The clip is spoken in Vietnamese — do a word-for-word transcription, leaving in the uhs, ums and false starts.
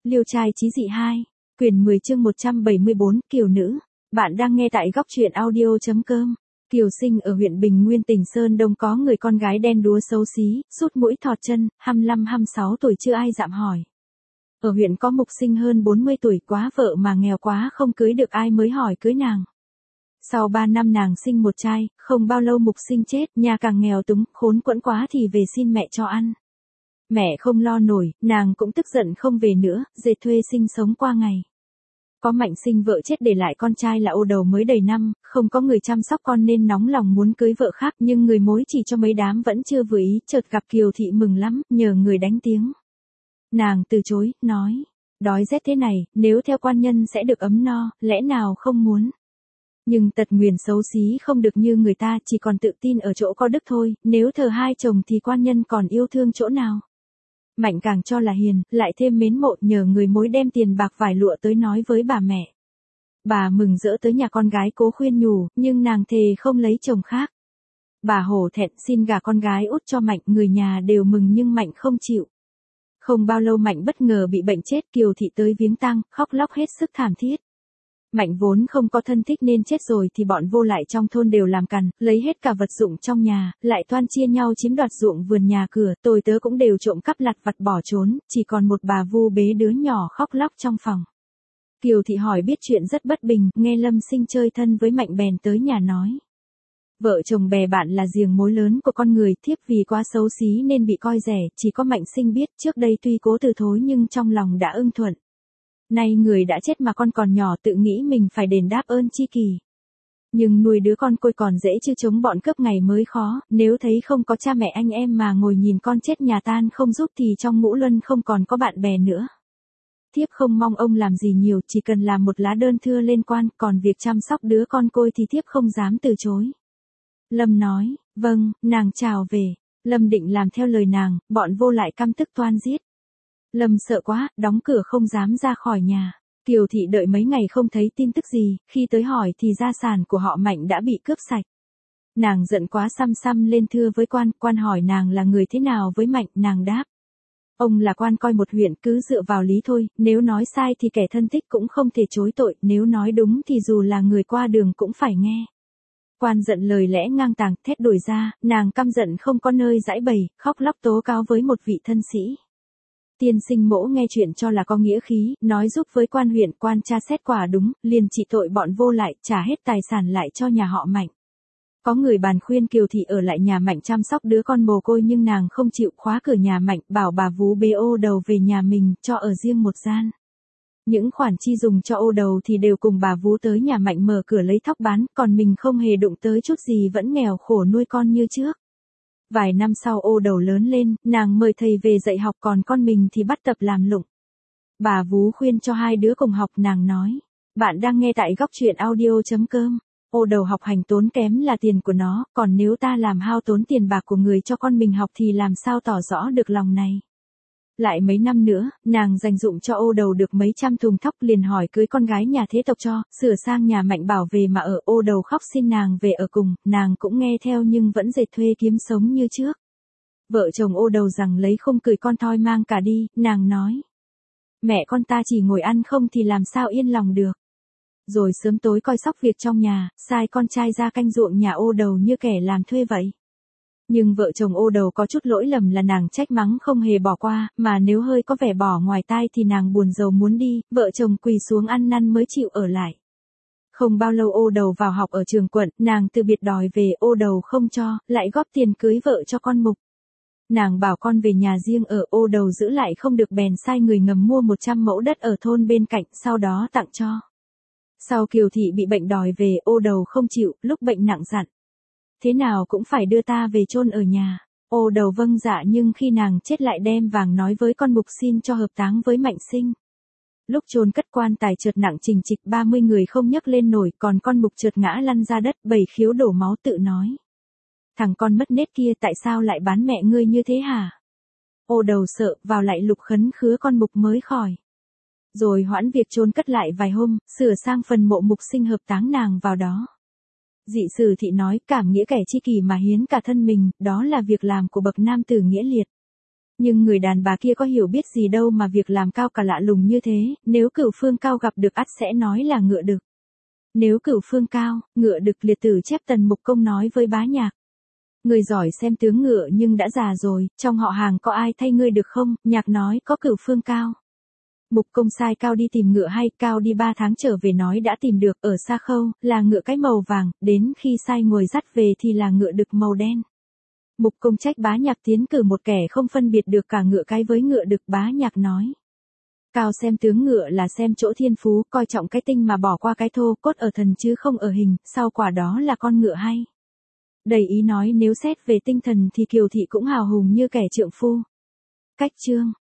Liêu trai chí dị hai, quyển mười chương một trăm bảy mươi bốn, Kiều nữ. Bạn đang nghe tại góc truyện audio.com. Kiều sinh ở huyện Bình Nguyên tỉnh Sơn Đông có người con gái đen đúa xấu xí, sút mũi thọt chân, hai mươi lăm hai mươi sáu tuổi chưa ai dạm hỏi. Ở huyện có mục sinh hơn bốn mươi tuổi quá vợ mà nghèo quá không cưới được ai mới hỏi cưới nàng. Sau ba năm nàng sinh một trai, không bao lâu mục sinh chết, nhà càng nghèo túng, khốn quẫn quá thì về xin mẹ cho ăn. Mẹ không lo nổi, nàng cũng tức giận không về nữa, dệt thuê sinh sống qua ngày. Có Mạnh sinh vợ chết để lại con trai là Ô Đầu mới đầy năm, không có người chăm sóc con nên nóng lòng muốn cưới vợ khác, nhưng người mối chỉ cho mấy đám vẫn chưa vừa ý, chợt gặp Kiều thị mừng lắm, nhờ người đánh tiếng. Nàng từ chối, nói, đói rét thế này, nếu theo quan nhân sẽ được ấm no, lẽ nào không muốn. Nhưng tật nguyền xấu xí không được như người ta, chỉ còn tự tin ở chỗ có đức thôi, nếu thờ hai chồng thì quan nhân còn yêu thương chỗ nào. Mạnh càng cho là hiền, lại thêm mến mộ, nhờ người mối đem tiền bạc vải lụa tới nói với bà mẹ. Bà mừng rỡ tới nhà con gái cố khuyên nhủ, nhưng nàng thề không lấy chồng khác. Bà hổ thẹn xin gả con gái út cho Mạnh, người nhà đều mừng nhưng Mạnh không chịu. Không bao lâu Mạnh bất ngờ bị bệnh chết, Kiều thị tới viếng tang, khóc lóc hết sức thảm thiết. Mạnh vốn không có thân thích nên chết rồi thì bọn vô lại trong thôn đều làm cằn, lấy hết cả vật dụng trong nhà, lại toan chia nhau chiếm đoạt ruộng vườn nhà cửa, tôi tớ cũng đều trộm cắp lặt vặt bỏ trốn, chỉ còn một bà vu bế đứa nhỏ khóc lóc trong phòng. Kiều thị hỏi biết chuyện rất bất bình, nghe Lâm Sinh chơi thân với Mạnh bèn tới nhà nói. Vợ chồng bè bạn là giềng mối lớn của con người, thiếp vì quá xấu xí nên bị coi rẻ, chỉ có Mạnh Sinh biết trước đây tuy cố từ thối nhưng trong lòng đã ưng thuận. Nay người đã chết mà con còn nhỏ tự nghĩ mình phải đền đáp ơn chi kỳ. Nhưng nuôi đứa con côi còn dễ chứ chống bọn cướp ngày mới khó, nếu thấy không có cha mẹ anh em mà ngồi nhìn con chết nhà tan không giúp thì trong ngũ luân không còn có bạn bè nữa. Thiếp không mong ông làm gì nhiều, chỉ cần làm một lá đơn thưa lên quan, còn việc chăm sóc đứa con côi thì thiếp không dám từ chối. Lâm nói, vâng, nàng chào về. Lâm định làm theo lời nàng, bọn vô lại căm tức toan giết. Lâm sợ quá, đóng cửa không dám ra khỏi nhà. Kiều thị đợi mấy ngày không thấy tin tức gì, khi tới hỏi thì gia sản của họ Mạnh đã bị cướp sạch. Nàng giận quá xăm xăm lên thưa với quan, quan hỏi nàng là người thế nào với Mạnh, nàng đáp. Ông là quan coi một huyện, cứ dựa vào lý thôi, nếu nói sai thì kẻ thân thích cũng không thể chối tội, nếu nói đúng thì dù là người qua đường cũng phải nghe. Quan giận lời lẽ ngang tàng, thét đuổi ra, nàng căm giận không có nơi giãi bày, khóc lóc tố cáo với một vị thân sĩ. Tiên sinh mỗ nghe chuyện cho là có nghĩa khí, nói giúp với quan huyện, quan tra xét quả đúng, liền trị tội bọn vô lại, trả hết tài sản lại cho nhà họ Mạnh. Có người bàn khuyên Kiều thị ở lại nhà Mạnh chăm sóc đứa con mồ côi nhưng nàng không chịu, khóa cửa nhà Mạnh, bảo bà vú bê Ô Đầu về nhà mình, cho ở riêng một gian. Những khoản chi dùng cho Ô Đầu thì đều cùng bà vú tới nhà Mạnh mở cửa lấy thóc bán, còn mình không hề đụng tới chút gì, vẫn nghèo khổ nuôi con như trước. Vài năm sau Ô Đầu lớn lên, nàng mời thầy về dạy học, còn con mình thì bắt tập làm lụng. Bà vú khuyên cho hai đứa cùng học, nàng nói. Bạn đang nghe tại góc truyện audio.com. Ô Đầu học hành tốn kém là tiền của nó, còn nếu ta làm hao tốn tiền bạc của người cho con mình học thì làm sao tỏ rõ được lòng này. Lại mấy năm nữa, nàng dành dụm cho Ô Đầu được mấy trăm thùng thóc, liền hỏi cưới con gái nhà thế tộc cho, sửa sang nhà Mạnh bảo về mà ở. Ô Đầu khóc xin nàng về ở cùng, nàng cũng nghe theo nhưng vẫn dệt thuê kiếm sống như trước. Vợ chồng Ô Đầu rằng lấy khung cười con thoi mang cả đi, nàng nói. Mẹ con ta chỉ ngồi ăn không thì làm sao yên lòng được. Rồi sớm tối coi sóc việc trong nhà, sai con trai ra canh ruộng nhà Ô Đầu như kẻ làm thuê vậy. Nhưng vợ chồng Ô Đầu có chút lỗi lầm là nàng trách mắng không hề bỏ qua, mà nếu hơi có vẻ bỏ ngoài tai thì nàng buồn rầu muốn đi, vợ chồng quỳ xuống ăn năn mới chịu ở lại. Không bao lâu Ô Đầu vào học ở trường quận, nàng từ biệt đòi về, Ô Đầu không cho, lại góp tiền cưới vợ cho con mục. Nàng bảo con về nhà riêng ở, Ô Đầu giữ lại không được bèn sai người ngầm mua một trăm mẫu đất ở thôn bên cạnh, sau đó tặng cho. Sau Kiều thị bị bệnh đòi về, Ô Đầu không chịu, lúc bệnh nặng dặn. Thế nào cũng phải đưa ta về chôn ở nhà. Ô Đầu vâng dạ, nhưng khi nàng chết lại đem vàng nói với con mục xin cho hợp táng với Mạnh Sinh. Lúc chôn cất quan tài chợt nặng trình trịch, ba mươi người không nhấc lên nổi, còn con mục chợt ngã lăn ra đất, bảy khiếu đổ máu tự nói. Thằng con mất nết kia tại sao lại bán mẹ ngươi như thế hả? Ô Đầu sợ, vào lại lục khấn khứa con mục mới khỏi. Rồi hoãn việc chôn cất lại vài hôm, sửa sang phần mộ mục sinh hợp táng nàng vào đó. Dị sử thị nói, cảm nghĩa kẻ chi kỷ mà hiến cả thân mình, đó là việc làm của bậc nam tử nghĩa liệt. Nhưng người đàn bà kia có hiểu biết gì đâu mà việc làm cao cả lạ lùng như thế, nếu Cửu Phương Cao gặp được ắt sẽ nói là ngựa đực. Nếu Cửu Phương Cao, ngựa đực liệt tử chép Tần Mục Công nói với Bá Nhạc. Người giỏi xem tướng ngựa nhưng đã già rồi, trong họ hàng có ai thay ngươi được không? Nhạc nói có Cửu Phương Cao. Mục Công sai Cao đi tìm ngựa hay, Cao đi ba tháng trở về nói đã tìm được, ở Sa Khâu, là ngựa cái màu vàng, đến khi sai ngồi dắt về thì là ngựa đực màu đen. Mục Công trách Bá Nhạc tiến cử một kẻ không phân biệt được cả ngựa cái với ngựa đực. Bá Nhạc nói. Cao xem tướng ngựa là xem chỗ thiên phú, coi trọng cái tinh mà bỏ qua cái thô, cốt ở thần chứ không ở hình, sau quả đó là con ngựa hay. Đầy ý nói nếu xét về tinh thần thì Kiều Thị cũng hào hùng như kẻ trượng phu. Cách chương